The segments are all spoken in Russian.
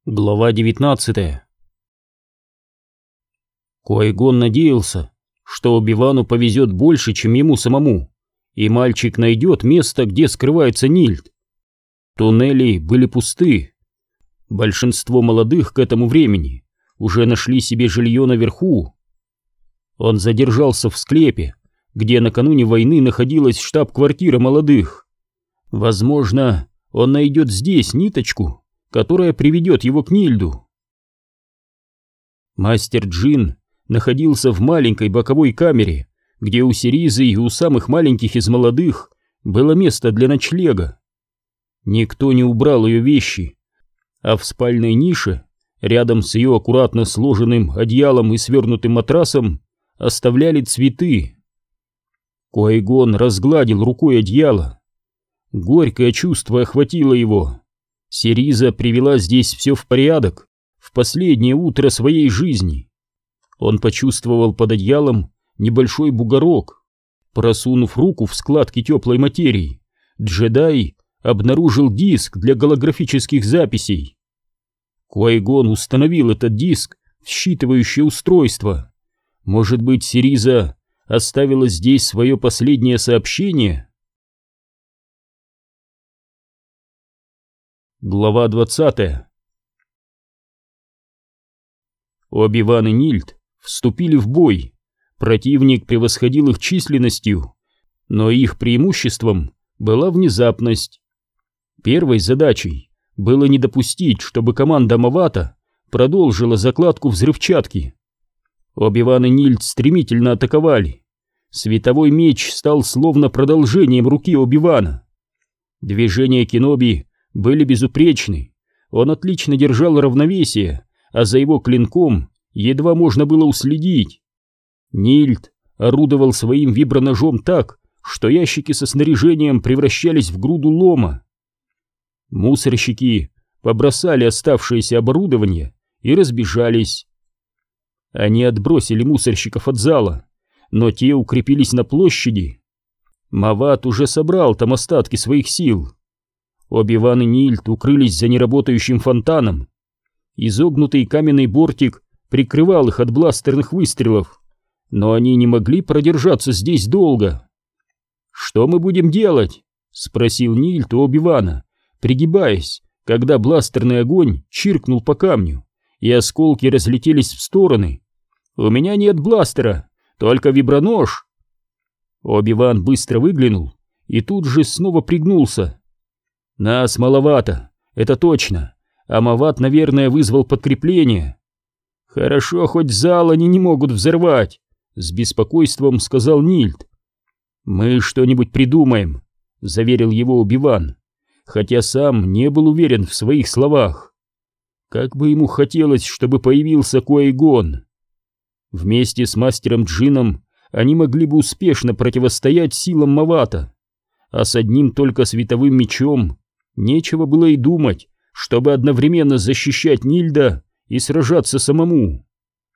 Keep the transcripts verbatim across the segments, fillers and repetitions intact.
Глава девятнадцатая. Qui-Gon надеялся, что Оби-Вану повезет больше, чем ему самому, и мальчик найдет место, где скрывается Нильд. Туннели были пусты. Большинство молодых к этому времени уже нашли себе жилье наверху. Он задержался в склепе, где накануне войны находилась штаб-квартира молодых. Возможно, он найдет здесь ниточку, которая приведет его к Нильду. Мастер Джин находился в маленькой боковой камере, где у Сиризы и у самых маленьких из молодых было место для ночлега. Никто не убрал ее вещи, а в спальной нише, рядом с ее аккуратно сложенным одеялом и свернутым матрасом, оставляли цветы. Qui-Gon разгладил рукой одеяло. Горькое чувство охватило его. Сириза привела здесь все в порядок в последнее утро своей жизни. Он почувствовал под одеялом небольшой бугорок. Просунув руку в складки теплой материи, джедай обнаружил диск для голографических записей. Qui-Gon установил этот диск в считывающее устройство. Может быть, Сириза оставила здесь свое последнее сообщение? Глава двадцатая. Оби-Ван и Нильд вступили в бой. Противник превосходил их численностью, но их преимуществом была внезапность. Первой задачей было не допустить, чтобы команда Мавата продолжила закладку взрывчатки. Оби-Ван и Нильд стремительно атаковали. Световой меч стал словно продолжением руки Оби-Вана. Движения Кеноби были безупречны, он отлично держал равновесие, а за его клинком едва можно было уследить. Нильд орудовал своим виброножом так, что ящики со снаряжением превращались в груду лома. Мусорщики побросали оставшееся оборудование и разбежались. Они отбросили мусорщиков от зала, но те укрепились на площади. Мават уже собрал там остатки своих сил. Оби-Ван и Нильд укрылись за неработающим фонтаном. Изогнутый каменный бортик прикрывал их от бластерных выстрелов, но они не могли продержаться здесь долго. «Что мы будем делать?» — спросил Нильд у Оби-Вана, пригибаясь, когда бластерный огонь чиркнул по камню, и осколки разлетелись в стороны. «У меня нет бластера, только вибронож». Оби-Ван быстро выглянул и тут же снова пригнулся. «Нас маловато, это точно, а Мават, наверное, вызвал подкрепление». «Хорошо, хоть зал они не могут взорвать», — с беспокойством сказал Нильд. «Мы что-нибудь придумаем», — заверил его Оби-Ван, хотя сам не был уверен в своих словах. Как бы ему хотелось, чтобы появился Qui-Gon. Вместе с мастером Джином они могли бы успешно противостоять силам Мавата, а с одним только световым мечом нечего было и думать, чтобы одновременно защищать Нильда и сражаться самому.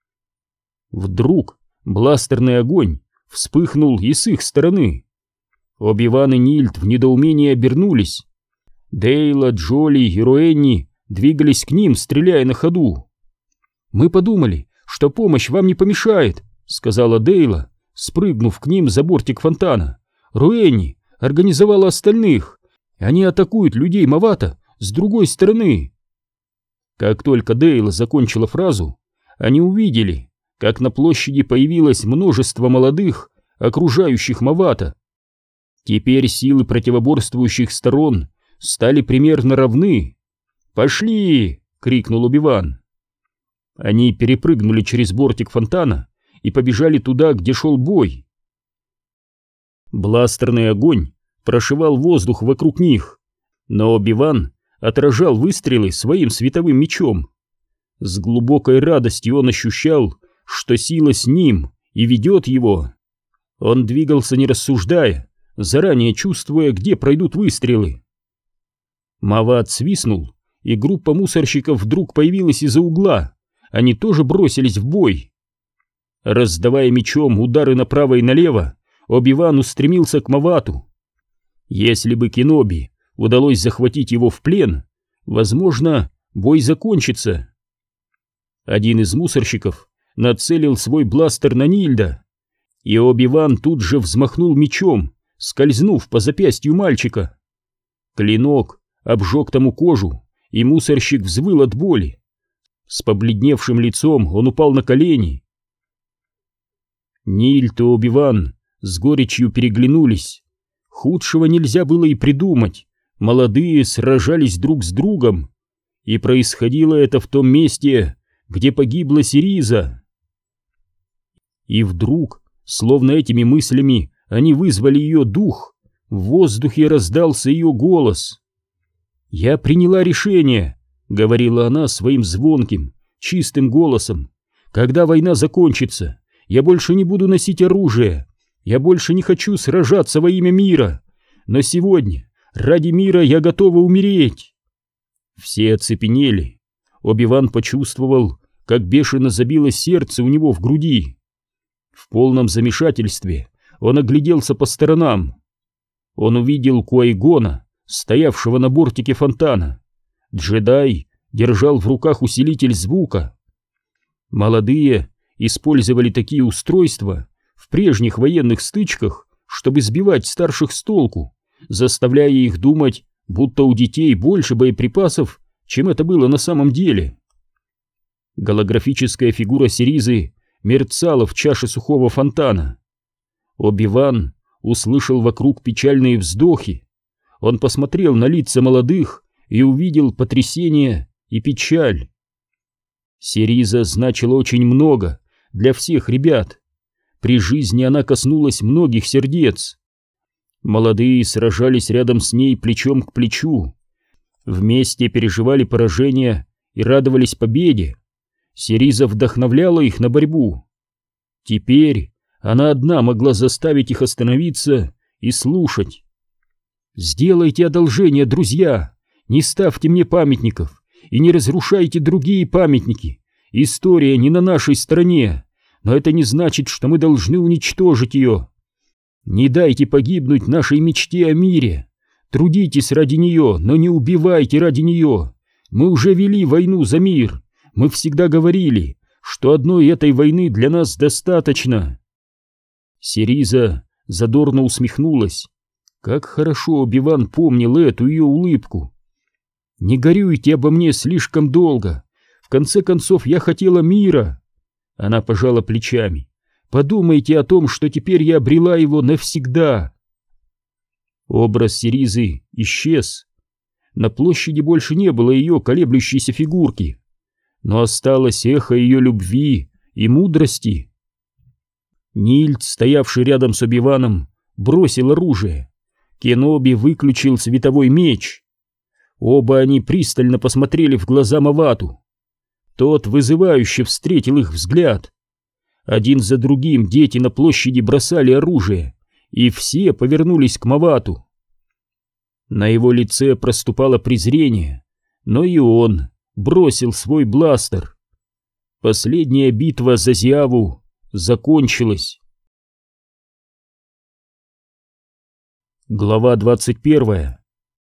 Вдруг бластерный огонь вспыхнул и с их стороны. Оби-Ван и Нильд в недоумении обернулись. Дейла, Джоли и Руэнни двигались к ним, стреляя на ходу. «Мы подумали, что помощь вам не помешает», — сказала Дейла, спрыгнув к ним за бортик фонтана. «Руэнни организовала остальных. Они атакуют людей Мавата с другой стороны». Как только Дейла закончила фразу, они увидели, как на площади появилось множество молодых, окружающих Мавата. Теперь силы противоборствующих сторон стали примерно равны. «Пошли!» — крикнул Оби-Ван. Они перепрыгнули через бортик фонтана и побежали туда, где шел бой. Бластерный огонь прошивал воздух вокруг них, но Оби-Ван отражал выстрелы своим световым мечом. С глубокой радостью он ощущал, что сила с ним и ведет его. Он двигался не рассуждая, заранее чувствуя, где пройдут выстрелы. Мават свистнул, и группа мусорщиков вдруг появилась из-за угла. Они тоже бросились в бой. Раздавая мечом удары направо и налево, Оби-Ван устремился к Мавату. Если бы Кеноби удалось захватить его в плен, возможно, бой закончится. Один из мусорщиков нацелил свой бластер на Нильда, и Оби-Ван тут же взмахнул мечом, скользнув по запястью мальчика. Клинок обжег тому кожу, и мусорщик взвыл от боли. С побледневшим лицом он упал на колени. Нильд и Оби-Ван с горечью переглянулись. Худшего нельзя было и придумать. Молодые сражались друг с другом, и происходило это в том месте, где погибла Сириза. И вдруг, словно этими мыслями они вызвали ее дух, в воздухе раздался ее голос. «Я приняла решение», — говорила она своим звонким, чистым голосом. «Когда война закончится, я больше не буду носить оружие, я больше не хочу сражаться во имя мира, но сегодня ради мира я готова умереть». Все оцепенели. Оби-Ван почувствовал, как бешено забилось сердце у него в груди. В полном замешательстве он огляделся по сторонам. Он увидел Ки-Гона, стоявшего на бортике фонтана. Джедай держал в руках усилитель звука. Молодые использовали такие устройства в прежних военных стычках, чтобы сбивать старших с толку, заставляя их думать, будто у детей больше боеприпасов, чем это было на самом деле. Голографическая фигура Сиризы мерцала в чаше сухого фонтана. Оби-Ван услышал вокруг печальные вздохи. Он посмотрел на лица молодых и увидел потрясение и печаль. Сириза значила очень много для всех ребят. При жизни она коснулась многих сердец. Молодые сражались рядом с ней плечом к плечу. Вместе переживали поражение и радовались победе. Сириза вдохновляла их на борьбу. Теперь она одна могла заставить их остановиться и слушать. «Сделайте одолжение, друзья, не ставьте мне памятников и не разрушайте другие памятники. История не на нашей стороне, но это не значит, что мы должны уничтожить ее. Не дайте погибнуть нашей мечте о мире. Трудитесь ради нее, но не убивайте ради нее. Мы уже вели войну за мир. Мы всегда говорили, что одной этой войны для нас достаточно». Сириза задорно усмехнулась. Как хорошо Оби-Ван помнил эту ее улыбку. «Не горюйте обо мне слишком долго. В конце концов, я хотела мира». Она пожала плечами. «Подумайте о том, что теперь я обрела его навсегда». Образ Сиризы исчез. На площади больше не было ее колеблющейся фигурки, но осталось эхо ее любви и мудрости. Нильд, стоявший рядом с Оби-Ваном, бросил оружие. Кеноби выключил световой меч. Оба они пристально посмотрели в глаза Мавату. Тот вызывающе встретил их взгляд. Один за другим дети на площади бросали оружие, и все повернулись к Мавату. На его лице проступало презрение, но и он бросил свой бластер. Последняя битва за Зиаву закончилась. Глава двадцать первая.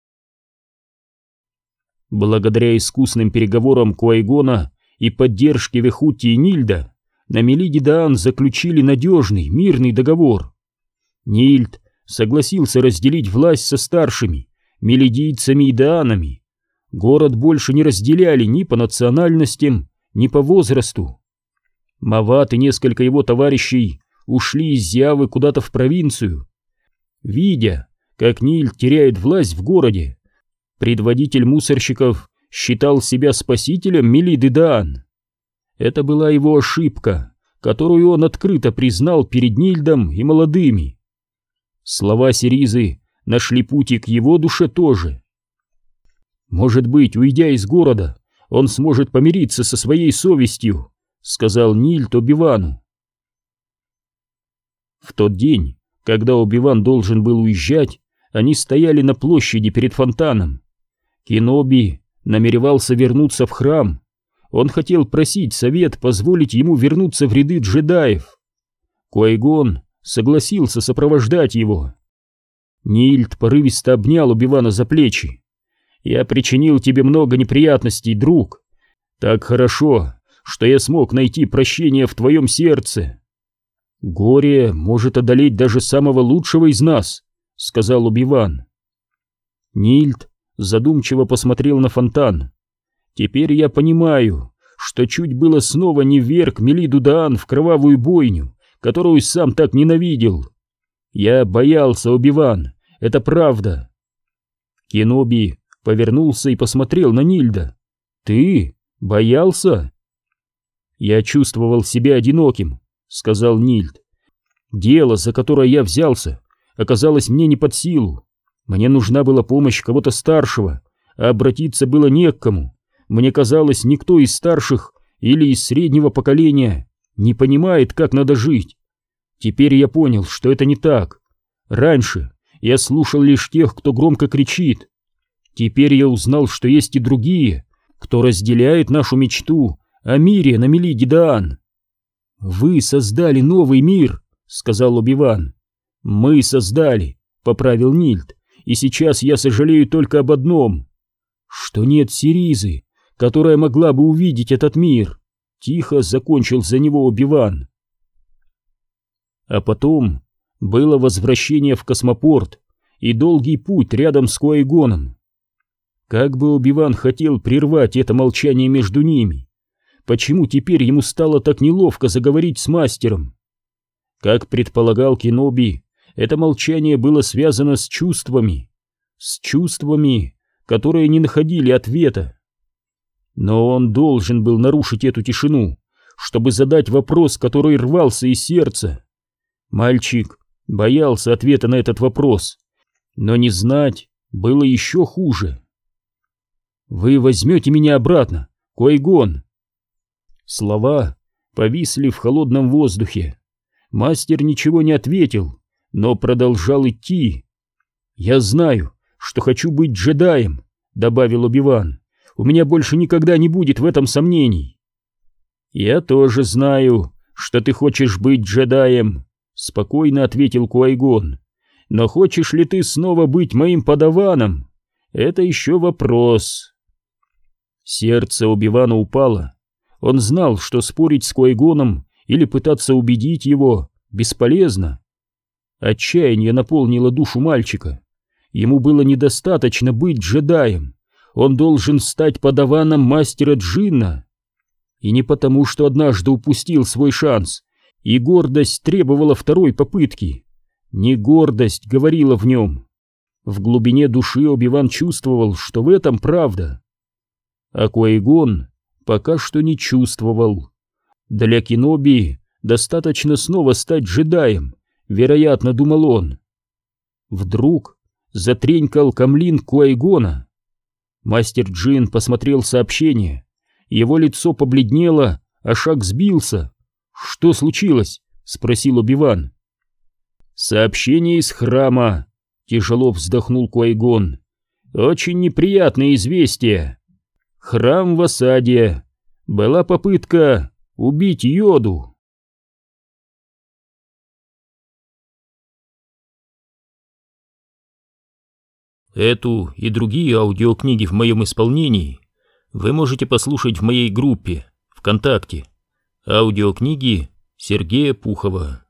Благодаря искусным переговорам Ки-Гона и поддержке Вехути и Нильда, на Мелиди-Даан заключили надежный мирный договор. Нильд согласился разделить власть со старшими, мелидийцами и даанами. Город больше не разделяли ни по национальностям, ни по возрасту. Мават и несколько его товарищей ушли из Зиавы куда-то в провинцию. Видя, как Нильд теряет власть в городе, предводитель мусорщиков считал себя спасителем Мелиды-Даан. Это была его ошибка, которую он открыто признал перед Нильдом и молодыми. Слова Сиризы нашли путь и к его душе тоже. «Может быть, уйдя из города, он сможет помириться со своей совестью», — сказал Нильд Оби-Вану. В тот день, когда Оби-Ван должен был уезжать, они стояли на площади перед фонтаном. Кеноби намеревался вернуться в храм. Он хотел просить совет позволить ему вернуться в ряды джедаев. Ки-Гон согласился сопровождать его. Нильд порывисто обнял Оби-Вана за плечи. Я причинил тебе много неприятностей, друг. Так хорошо, что я смог найти прощение в твоем сердце. Горе может одолеть даже самого лучшего из нас, сказал Оби-Ван. Нильд задумчиво посмотрел на фонтан. Теперь я понимаю, что чуть было снова не вверг Мелиду Даан в кровавую бойню, которую сам так ненавидел. Я боялся, Оби-Ван, это правда. Кеноби повернулся и посмотрел на Нильда. Ты боялся? Я чувствовал себя одиноким, сказал Нильд. Дело, за которое я взялся, оказалось мне не под силу. Мне нужна была помощь кого-то старшего, а обратиться было не к кому. Мне казалось, никто из старших или из среднего поколения не понимает, как надо жить. Теперь я понял, что это не так. Раньше я слушал лишь тех, кто громко кричит. Теперь я узнал, что есть и другие, кто разделяет нашу мечту о мире на Мелиде Даан. «Вы создали новый мир», — сказал Оби-Ван. «Мы создали», — поправил Нильд, — «и сейчас я сожалею только об одном, что нет Сиризы, которая могла бы увидеть этот мир», — тихо закончил за него Оби-Ван. А потом было возвращение в космопорт и долгий путь рядом с Куай-Гоном. Как бы Оби-Ван хотел прервать это молчание между ними. Почему теперь ему стало так неловко заговорить с мастером? Как предполагал Кеноби, это молчание было связано с чувствами, с чувствами, которые не находили ответа. Но он должен был нарушить эту тишину, чтобы задать вопрос, который рвался из сердца. Мальчик боялся ответа на этот вопрос, но не знать было еще хуже. «Вы возьмете меня обратно, Куай-Гон?» Слова повисли в холодном воздухе. Мастер ничего не ответил, но продолжал идти. «Я знаю, что хочу быть джедаем», — добавил Оби-Ван. «У меня больше никогда не будет в этом сомнений». «Я тоже знаю, что ты хочешь быть джедаем», — спокойно ответил Куай-Гон. «Но хочешь ли ты снова быть моим подаваном? Это еще вопрос». Сердце Оби-Вана упало. Он знал, что спорить с Куай-Гоном или пытаться убедить его бесполезно. Отчаяние наполнило душу мальчика. Ему было недостаточно быть джедаем. Он должен стать подаваном мастера Джинна. И не потому, что однажды упустил свой шанс, и гордость требовала второй попытки. Не гордость говорила в нем. В глубине души Оби-Ван чувствовал, что в этом правда. А Куай-Гон пока что не чувствовал. Для Кеноби достаточно снова стать джедаем, вероятно, думал он. Вдруг затренькал камлин Куай-Гона. Мастер Джин посмотрел сообщение. Его лицо побледнело, а шаг сбился. «Что случилось?» — спросил Оби-Ван. «Сообщение из храма», — тяжело вздохнул Куай-Гон. «Очень неприятное известие. Храм в осаде. Была попытка убить Йоду». Эту и другие аудиокниги в моем исполнении вы можете послушать в моей группе ВКонтакте. Аудиокниги Сергея Пухова.